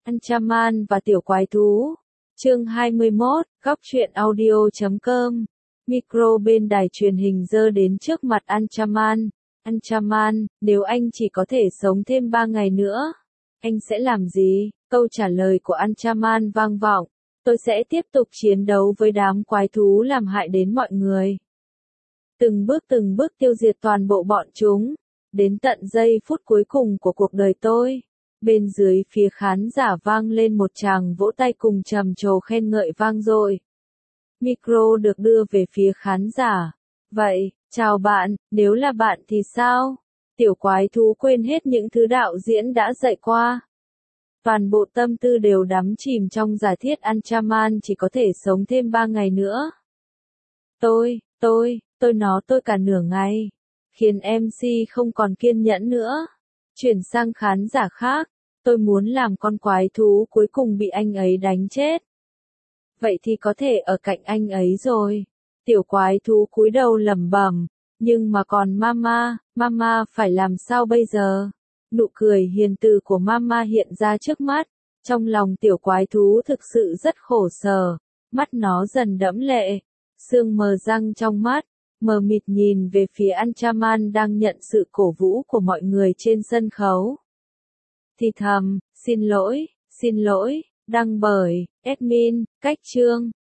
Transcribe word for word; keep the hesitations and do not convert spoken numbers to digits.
Anchaman và tiểu quái thú. Chương hai mươi mốt, góc truyện audio chấm com. Micro bên đài truyền hình giơ đến trước mặt Anchaman. Anchaman, nếu anh chỉ có thể sống thêm ba ngày nữa, anh sẽ làm gì? Câu trả lời của Anchaman vang vọng. Tôi sẽ tiếp tục chiến đấu với đám quái thú làm hại đến mọi người. Từng bước từng bước tiêu diệt toàn bộ bọn chúng. Đến tận giây phút cuối cùng của cuộc đời tôi. Bên dưới phía khán giả vang lên một tràng vỗ tay cùng trầm trồ khen ngợi vang dội. Micro được đưa về phía khán giả. Vậy, chào bạn, nếu là bạn thì sao? Tiểu quái thú quên hết những thứ đạo diễn đã dạy qua. Toàn bộ tâm tư đều đắm chìm trong giả thiết Anchaman chỉ có thể sống thêm ba ngày nữa. Tôi, tôi, tôi nó tôi cả nửa ngày. Khiến em xê không còn kiên nhẫn nữa. Chuyển sang khán giả khác. Tôi muốn làm con quái thú cuối cùng bị anh ấy đánh chết. Vậy thì có thể ở cạnh anh ấy rồi. Tiểu quái thú cúi đầu lẩm bẩm. Nhưng mà còn mama, mama phải làm sao bây giờ? Nụ cười hiền từ của mama hiện ra trước mắt. Trong lòng tiểu quái thú thực sự rất khổ sở. Mắt nó dần đẫm lệ. Sương mờ răng trong mắt. Mờ mịt nhìn về phía Anchaman đang nhận sự cổ vũ của mọi người trên sân khấu. Thì thầm, xin lỗi, xin lỗi, đăng bởi, admin, cách chương.